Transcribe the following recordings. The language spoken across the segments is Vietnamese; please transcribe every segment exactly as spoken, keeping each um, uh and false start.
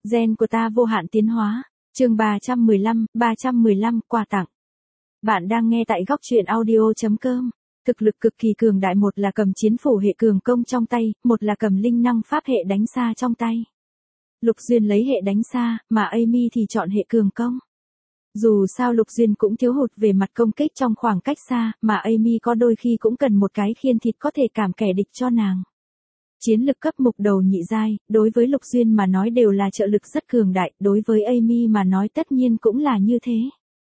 Gen của ta vô hạn tiến hóa. Chương ba trăm mười lăm, ba trăm mười lăm quà tặng. Bạn đang nghe tại góc truyện audio chấm com. Thực lực cực kỳ cường đại, một là cầm chiến phủ hệ cường công trong tay, một là cầm linh năng pháp hệ đánh xa trong tay. Lục Duyên lấy hệ đánh xa, mà Amy thì chọn hệ cường công. Dù sao Lục Duyên cũng thiếu hụt về mặt công kích trong khoảng cách xa, mà Amy có đôi khi cũng cần một cái khiên thịt có thể cảm kẻ địch cho nàng. Chiến lực cấp mục đầu nhị giai, đối với Lục Duyên mà nói đều là trợ lực rất cường đại, đối với Amy mà nói tất nhiên cũng là như thế.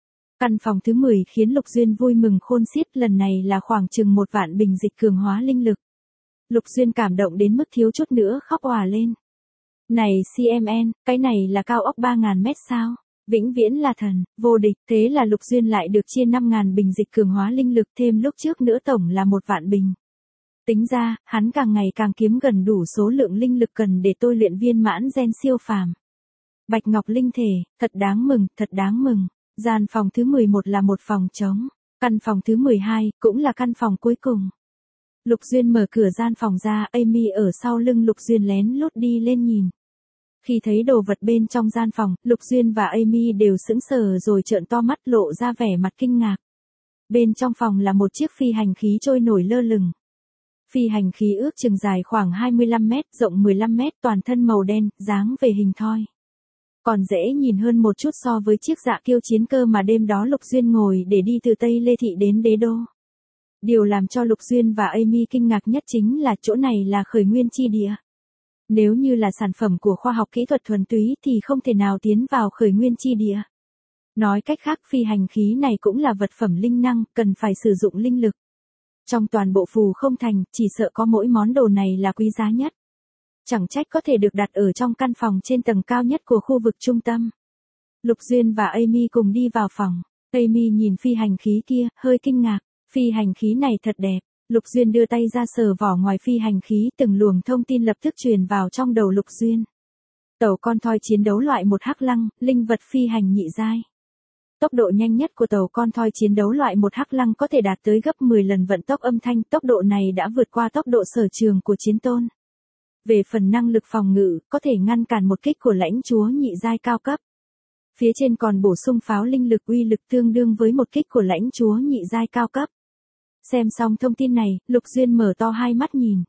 Căn phòng thứ mười khiến Lục Duyên vui mừng khôn xiết, lần này là khoảng chừng một vạn bình dịch cường hóa linh lực. Lục Duyên cảm động đến mức thiếu chút nữa khóc òa lên. Này xê em en, cái này là cao ốc ba nghìn mét sao? Vĩnh viễn là thần, vô địch, thế là Lục Duyên lại được chia năm nghìn bình dịch cường hóa linh lực, thêm lúc trước nữa tổng là một vạn bình. Tính ra, hắn càng ngày càng kiếm gần đủ số lượng linh lực cần để tôi luyện viên mãn gen siêu phàm. Bạch Ngọc linh thể, thật đáng mừng, thật đáng mừng. Gian phòng thứ mười một là một phòng trống. Căn phòng thứ mười hai, cũng là căn phòng cuối cùng. Lục Duyên mở cửa gian phòng ra, Amy ở sau lưng Lục Duyên lén lút đi lên nhìn. Khi thấy đồ vật bên trong gian phòng, Lục Duyên và Amy đều sững sờ rồi trợn to mắt lộ ra vẻ mặt kinh ngạc. Bên trong phòng là một chiếc phi hành khí trôi nổi lơ lửng. Phi hành khí ước chừng dài khoảng hai mươi lăm mét, rộng mười lăm mét, toàn thân màu đen, dáng về hình thoi. Còn dễ nhìn hơn một chút so với chiếc dạ kiêu chiến cơ mà đêm đó Lục Duyên ngồi để đi từ Tây Lê Thị đến Đế Đô. Điều làm cho Lục Duyên và Amy kinh ngạc nhất chính là chỗ này là khởi nguyên chi địa. Nếu như là sản phẩm của khoa học kỹ thuật thuần túy thì không thể nào tiến vào khởi nguyên chi địa. Nói cách khác, phi hành khí này cũng là vật phẩm linh năng, cần phải sử dụng linh lực. Trong toàn bộ Phù Không Thành, chỉ sợ có mỗi món đồ này là quý giá nhất. Chẳng trách có thể được đặt ở trong căn phòng trên tầng cao nhất của khu vực trung tâm. Lục Duyên và Amy cùng đi vào phòng. Amy nhìn phi hành khí kia, hơi kinh ngạc. Phi hành khí này thật đẹp. Lục Duyên đưa tay ra sờ vỏ ngoài phi hành khí, từng luồng thông tin lập tức truyền vào trong đầu Lục Duyên. Tàu con thoi chiến đấu loại một hắc lăng, linh vật phi hành nhị giai. Tốc độ nhanh nhất của tàu con thoi chiến đấu loại một hắc lăng có thể đạt tới gấp mười lần vận tốc âm thanh, tốc độ này đã vượt qua tốc độ sở trường của chiến tôn. Về phần năng lực phòng ngự, có thể ngăn cản một kích của lãnh chúa nhị giai cao cấp. Phía trên còn bổ sung pháo linh lực, uy lực tương đương với một kích của lãnh chúa nhị giai cao cấp. Xem xong thông tin này, Lục Duyên mở to hai mắt nhìn.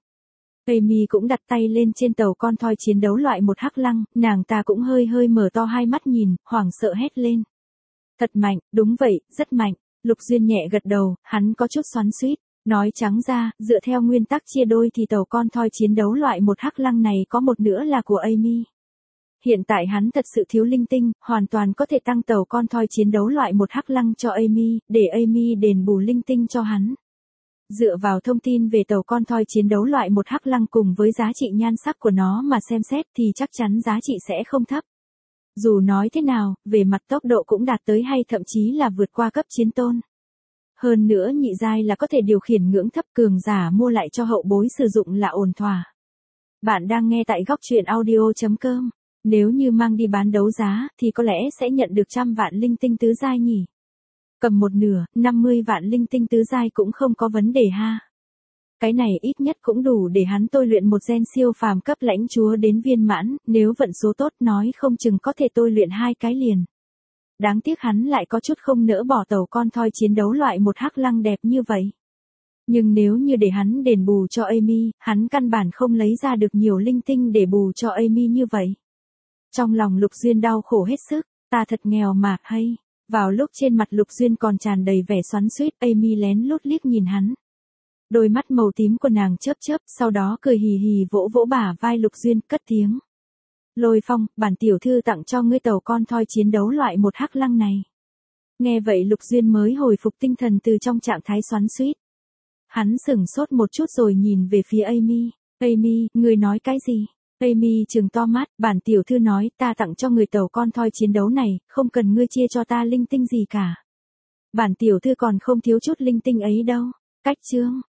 Amy cũng đặt tay lên trên tàu con thoi chiến đấu loại một hắc lăng, nàng ta cũng hơi hơi mở to hai mắt nhìn, hoảng sợ hét lên. Thật mạnh, đúng vậy, rất mạnh. Lục Duyên nhẹ gật đầu, hắn có chút xoắn xuýt. Nói trắng ra, dựa theo nguyên tắc chia đôi thì tàu con thoi chiến đấu loại một hắc lăng này có một nửa là của Amy. Hiện tại hắn thật sự thiếu linh tinh, hoàn toàn có thể tăng tàu con thoi chiến đấu loại một hắc lăng cho Amy, để Amy đền bù linh tinh cho hắn. Dựa vào thông tin về tàu con thoi chiến đấu loại một hắc lăng cùng với giá trị nhan sắc của nó mà xem xét thì chắc chắn giá trị sẽ không thấp. Dù nói thế nào, về mặt tốc độ cũng đạt tới hay thậm chí là vượt qua cấp chiến tôn. Hơn nữa nhị giai là có thể điều khiển ngưỡng thấp, cường giả mua lại cho hậu bối sử dụng là ổn thỏa. Bạn đang nghe tại góc truyện audio chấm com. Nếu như mang đi bán đấu giá thì có lẽ sẽ nhận được trăm vạn linh tinh tứ giai nhỉ. Cầm một nửa, năm mươi vạn linh tinh tứ giai cũng không có vấn đề ha. Cái này ít nhất cũng đủ để hắn tôi luyện một gen siêu phàm cấp lãnh chúa đến viên mãn, nếu vận số tốt nói không chừng có thể tôi luyện hai cái liền. Đáng tiếc hắn lại có chút không nỡ bỏ tàu con thoi chiến đấu loại một hắc lăng đẹp như vậy. Nhưng nếu như để hắn đền bù cho Amy, hắn căn bản không lấy ra được nhiều linh tinh để bù cho Amy như vậy. Trong lòng Lục Duyên đau khổ hết sức, ta thật nghèo mà, hay. Vào lúc trên mặt Lục Duyên còn tràn đầy vẻ xoắn xuýt, Amy lén lút liếc nhìn hắn. Đôi mắt màu tím của nàng chớp chớp, sau đó cười hì hì vỗ vỗ bả vai Lục Duyên, cất tiếng. Lôi Phong, bản tiểu thư tặng cho ngươi tàu con thoi chiến đấu loại một hắc lăng này. Nghe vậy Lục Duyên mới hồi phục tinh thần từ trong trạng thái xoắn xuýt. Hắn sửng sốt một chút rồi nhìn về phía Amy. Amy, ngươi nói cái gì? Amy trừng to mắt, bản tiểu thư nói ta tặng cho người tàu con thoi chiến đấu này, không cần ngươi chia cho ta linh tinh gì cả. Bản tiểu thư còn không thiếu chút linh tinh ấy đâu. Cách chương,